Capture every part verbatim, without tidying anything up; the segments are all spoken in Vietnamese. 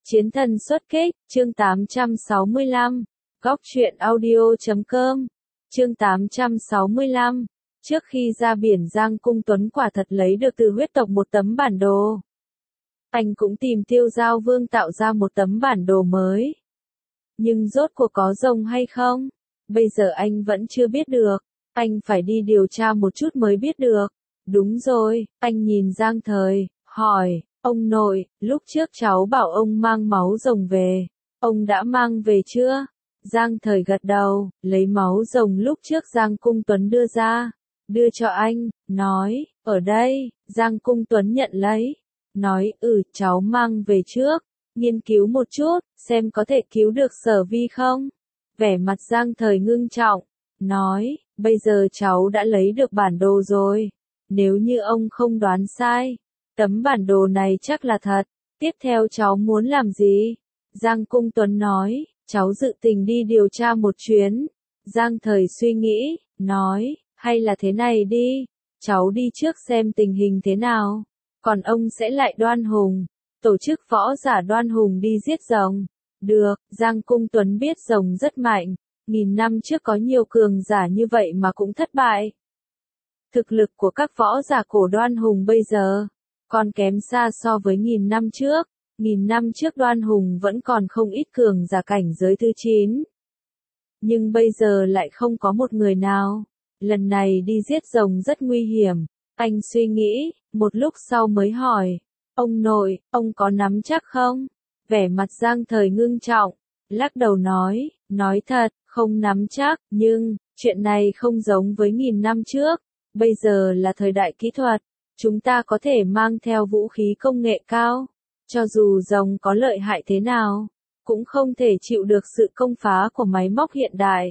Chiến thần xuất kích, chương tám trăm sáu mươi lăm, góc truyện audio chấm com, chương tám trăm sáu mươi lăm, trước khi ra biển Giang Cung Tuấn quả thật lấy được từ huyết tộc một tấm bản đồ. Anh cũng tìm Tiêu Giao Vương tạo ra một tấm bản đồ mới. Nhưng rốt cuộc có rồng hay không? Bây giờ anh vẫn chưa biết được. Anh phải đi điều tra một chút mới biết được. Đúng rồi, anh nhìn Giang Thời, hỏi, ông nội, lúc trước cháu bảo ông mang máu rồng về. Ông đã mang về chưa? Giang Thời gật đầu, lấy máu rồng lúc trước Giang Cung Tuấn đưa ra. Đưa cho anh, nói, ở đây, Giang Cung Tuấn nhận lấy. Nói, ừ, cháu mang về trước. Nghiên cứu một chút, xem có thể cứu được Sở Vi không? Vẻ mặt Giang Thời ngưng trọng. Nói, bây giờ cháu đã lấy được bản đồ rồi. Nếu như ông không đoán sai, tấm bản đồ này chắc là thật. Tiếp theo cháu muốn làm gì? Giang Cung Tuấn nói, cháu dự tình đi điều tra một chuyến. Giang Thời suy nghĩ, nói, hay là thế này đi, cháu đi trước xem tình hình thế nào. Còn ông sẽ lại Đoan Hùng, tổ chức võ giả Đoan Hùng đi giết rồng. Được, Giang Cung Tuấn biết rồng rất mạnh, nghìn năm trước có nhiều cường giả như vậy mà cũng thất bại. Thực lực của các võ giả cổ Đoan Hùng bây giờ còn kém xa so với nghìn năm trước. Nghìn năm trước Đoan Hùng vẫn còn không ít cường giả cảnh giới thứ chín. Nhưng bây giờ lại không có một người nào. Lần này đi giết rồng rất nguy hiểm. Anh suy nghĩ, một lúc sau mới hỏi, ông nội, ông có nắm chắc không? Vẻ mặt Giang Thời ngưng trọng, lắc đầu nói, nói thật, không nắm chắc, nhưng, chuyện này không giống với nghìn năm trước. Bây giờ là thời đại kỹ thuật, chúng ta có thể mang theo vũ khí công nghệ cao. Cho dù rồng có lợi hại thế nào, cũng không thể chịu được sự công phá của máy móc hiện đại.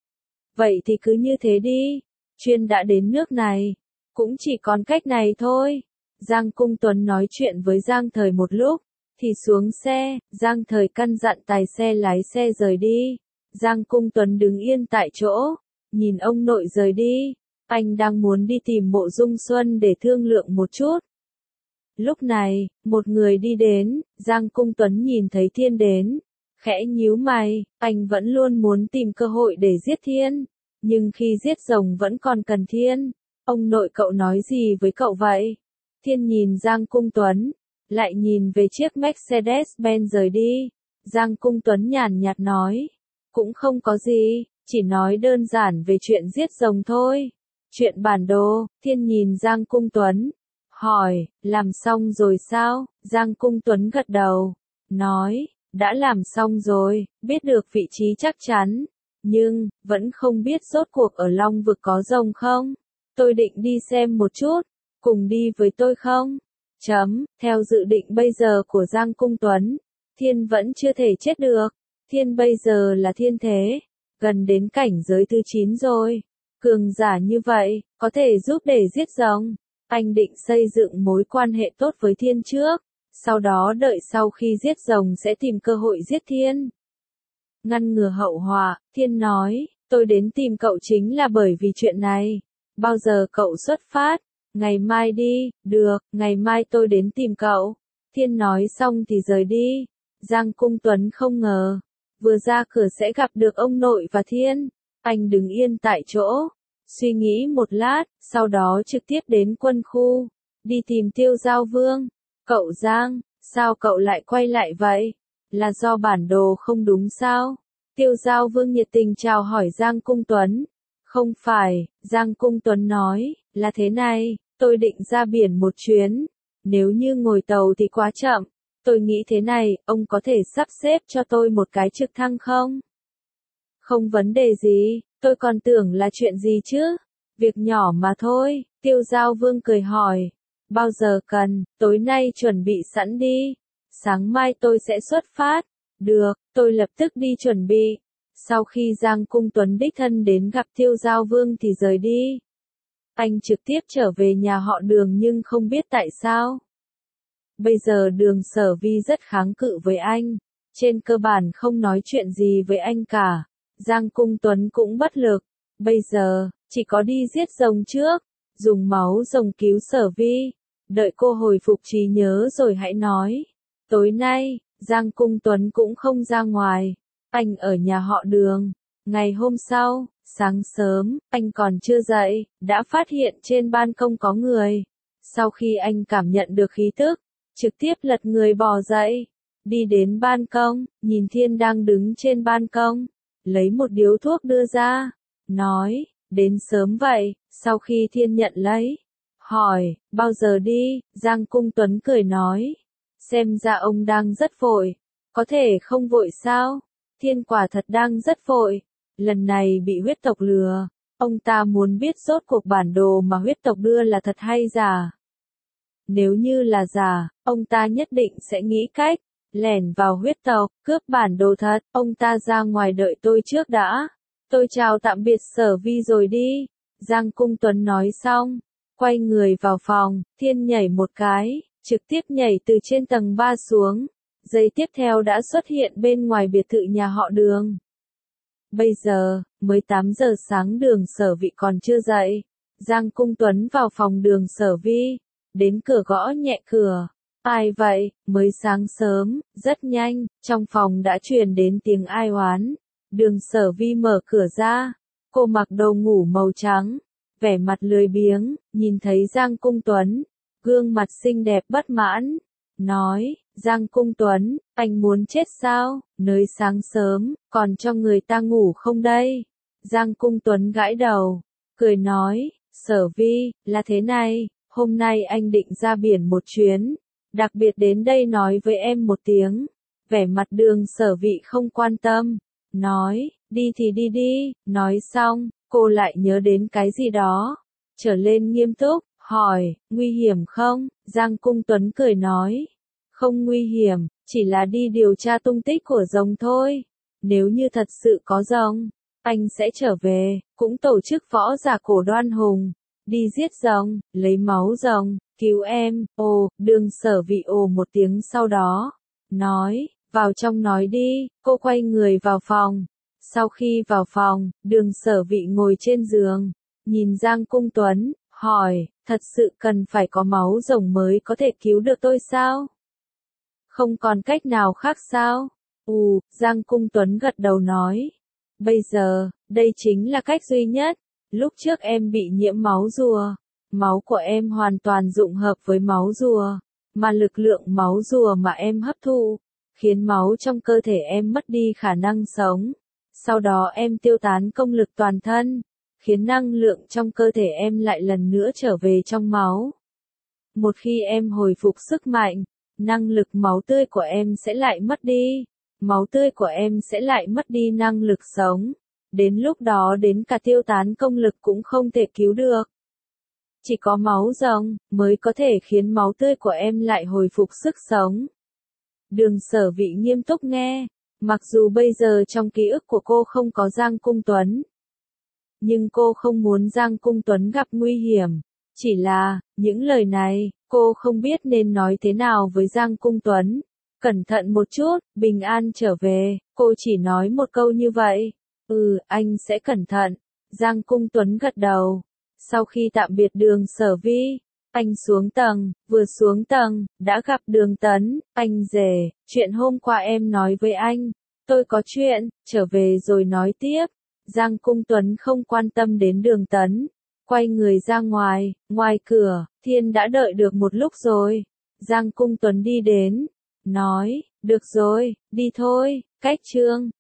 Vậy thì cứ như thế đi, chuyên đã đến nước này, cũng chỉ còn cách này thôi. Giang Cung Tuấn nói chuyện với Giang Thời một lúc, thì xuống xe, Giang Thời căn dặn tài xe lái xe rời đi. Giang Cung Tuấn đứng yên tại chỗ, nhìn ông nội rời đi, anh đang muốn đi tìm Mộ Dung Xuân để thương lượng một chút. Lúc này, một người đi đến, Giang Cung Tuấn nhìn thấy Thiên đến, khẽ nhíu mày, anh vẫn luôn muốn tìm cơ hội để giết Thiên, nhưng khi giết rồng vẫn còn cần Thiên. Ông nội cậu nói gì với cậu vậy? Thiên nhìn Giang Cung Tuấn, lại nhìn về chiếc Mercedes-Benz rời đi. Giang Cung Tuấn nhàn nhạt nói, cũng không có gì, chỉ nói đơn giản về chuyện giết rồng thôi. Chuyện bản đồ, Thiên nhìn Giang Cung Tuấn, hỏi, làm xong rồi sao? Giang Cung Tuấn gật đầu, nói, đã làm xong rồi, biết được vị trí chắc chắn, nhưng, vẫn không biết rốt cuộc ở Long Vực có rồng không? Tôi định đi xem một chút, cùng đi với tôi không? Chấm, theo dự định bây giờ của Giang Cung Tuấn, Thiên vẫn chưa thể chết được. Thiên bây giờ là thiên thế, gần đến cảnh giới thứ chín rồi. Cường giả như vậy, có thể giúp để giết rồng. Anh định xây dựng mối quan hệ tốt với Thiên trước, sau đó đợi sau khi giết rồng sẽ tìm cơ hội giết Thiên. Ngăn ngừa hậu họa, Thiên nói, tôi đến tìm cậu chính là bởi vì chuyện này. Bao giờ cậu xuất phát? Ngày mai đi, được, ngày mai tôi đến tìm cậu. Thiên nói xong thì rời đi. Giang Cung Tuấn không ngờ, vừa ra cửa sẽ gặp được ông nội và Thiên. Anh đứng yên tại chỗ, suy nghĩ một lát, sau đó trực tiếp đến quân khu, đi tìm Tiêu Giao Vương. Cậu Giang, sao cậu lại quay lại vậy? Là do bản đồ không đúng sao? Tiêu Giao Vương nhiệt tình chào hỏi Giang Cung Tuấn. Không phải, Giang Cung Tuấn nói, là thế này, tôi định ra biển một chuyến. Nếu như ngồi tàu thì quá chậm. Tôi nghĩ thế này, ông có thể sắp xếp cho tôi một cái trực thăng không? Không vấn đề gì, tôi còn tưởng là chuyện gì chứ? Việc nhỏ mà thôi, Tiêu Giao Vương cười hỏi. Bao giờ cần, tối nay chuẩn bị sẵn đi. Sáng mai tôi sẽ xuất phát. Được, tôi lập tức đi chuẩn bị. Sau khi Giang Cung Tuấn đích thân đến gặp Tiêu Giao Vương thì rời đi. Anh trực tiếp trở về nhà họ Đường nhưng không biết tại sao. Bây giờ Đường Sở Vi rất kháng cự với anh. Trên cơ bản không nói chuyện gì với anh cả. Giang Cung Tuấn cũng bất lực. Bây giờ, chỉ có đi giết rồng trước. Dùng máu rồng cứu Sở Vi. Đợi cô hồi phục trí nhớ rồi hãy nói. Tối nay, Giang Cung Tuấn cũng không ra ngoài. Anh ở nhà họ Đường. Ngày hôm sau, sáng sớm, anh còn chưa dậy, đã phát hiện trên ban công có người. Sau khi anh cảm nhận được khí tức, trực tiếp lật người bò dậy, đi đến ban công, nhìn Thiên đang đứng trên ban công, lấy một điếu thuốc đưa ra, nói, đến sớm vậy. Sau khi Thiên nhận lấy, hỏi, bao giờ đi, Giang Cung Tuấn cười nói, xem ra ông đang rất vội, có thể không vội sao? Thiên quả thật đang rất vội, lần này bị huyết tộc lừa, ông ta muốn biết rốt cuộc bản đồ mà huyết tộc đưa là thật hay giả. Nếu như là giả, ông ta nhất định sẽ nghĩ cách lẻn vào huyết tộc, cướp bản đồ thật. Ông ta ra ngoài đợi tôi trước đã. Tôi chào tạm biệt Sở Vi rồi đi. Giang Cung Tuấn nói xong, quay người vào phòng. Thiên nhảy một cái, trực tiếp nhảy từ trên tầng ba xuống. Giây tiếp theo đã xuất hiện bên ngoài biệt thự nhà họ Đường. Bây giờ, mới tám giờ sáng, Đường Sở Vi còn chưa dậy. Giang Cung Tuấn vào phòng Đường Sở Vi, đến cửa gõ nhẹ cửa. Ai vậy? Mới sáng sớm, rất nhanh, trong phòng đã truyền đến tiếng ai oán. Đường Sở Vi mở cửa ra, cô mặc đồ ngủ màu trắng, vẻ mặt lười biếng, nhìn thấy Giang Cung Tuấn, gương mặt xinh đẹp bất mãn, nói, Giang Cung Tuấn, anh muốn chết sao, nơi sáng sớm, còn cho người ta ngủ không đây? Giang Cung Tuấn gãi đầu, cười nói, Sở Vi, là thế này, hôm nay anh định ra biển một chuyến, đặc biệt đến đây nói với em một tiếng. Vẻ mặt Đường Sở Vi không quan tâm, nói, đi thì đi đi. Nói xong, cô lại nhớ đến cái gì đó, trở lên nghiêm túc, hỏi, nguy hiểm không? Giang Cung Tuấn cười nói, không nguy hiểm, chỉ là đi điều tra tung tích của rồng thôi. Nếu như thật sự có rồng, anh sẽ trở về, cũng tổ chức võ giả cổ Đoan Hùng, đi giết rồng, lấy máu rồng, cứu em. Ồ, Đường Sở Vi ồ một tiếng sau đó, nói, vào trong nói đi. Cô quay người vào phòng. Sau khi vào phòng, Đường Sở Vi ngồi trên giường, nhìn Giang Cung Tuấn, hỏi, thật sự cần phải có máu rồng mới có thể cứu được tôi sao? Không còn cách nào khác sao? Ù, Giang Cung Tuấn gật đầu nói, bây giờ, đây chính là cách duy nhất. Lúc trước em bị nhiễm máu rùa, máu của em hoàn toàn dụng hợp với máu rùa, mà lực lượng máu rùa mà em hấp thụ, khiến máu trong cơ thể em mất đi khả năng sống. Sau đó em tiêu tán công lực toàn thân, khiến năng lượng trong cơ thể em lại lần nữa trở về trong máu. Một khi em hồi phục sức mạnh, năng lực máu tươi của em sẽ lại mất đi, máu tươi của em sẽ lại mất đi năng lực sống. Đến lúc đó đến cả tiêu tán công lực cũng không thể cứu được. Chỉ có máu rồng mới có thể khiến máu tươi của em lại hồi phục sức sống. Đường Sở Vi nghiêm túc nghe, mặc dù bây giờ trong ký ức của cô không có Giang Cung Tuấn, nhưng cô không muốn Giang Cung Tuấn gặp nguy hiểm. Chỉ là, những lời này, cô không biết nên nói thế nào với Giang Cung Tuấn. Cẩn thận một chút, bình an trở về. Cô chỉ nói một câu như vậy. Ừ, anh sẽ cẩn thận. Giang Cung Tuấn gật đầu. Sau khi tạm biệt Đường Sở Vi, anh xuống tầng, vừa xuống tầng, đã gặp Đường Tấn. Anh rể, chuyện hôm qua em nói với anh, tôi có chuyện, trở về rồi nói tiếp. Giang Cung Tuấn không quan tâm đến Đường Tấn, quay người ra ngoài. Ngoài cửa, Thiên đã đợi được một lúc rồi. Giang Cung Tuấn đi đến, nói, được rồi, đi thôi. Cách chương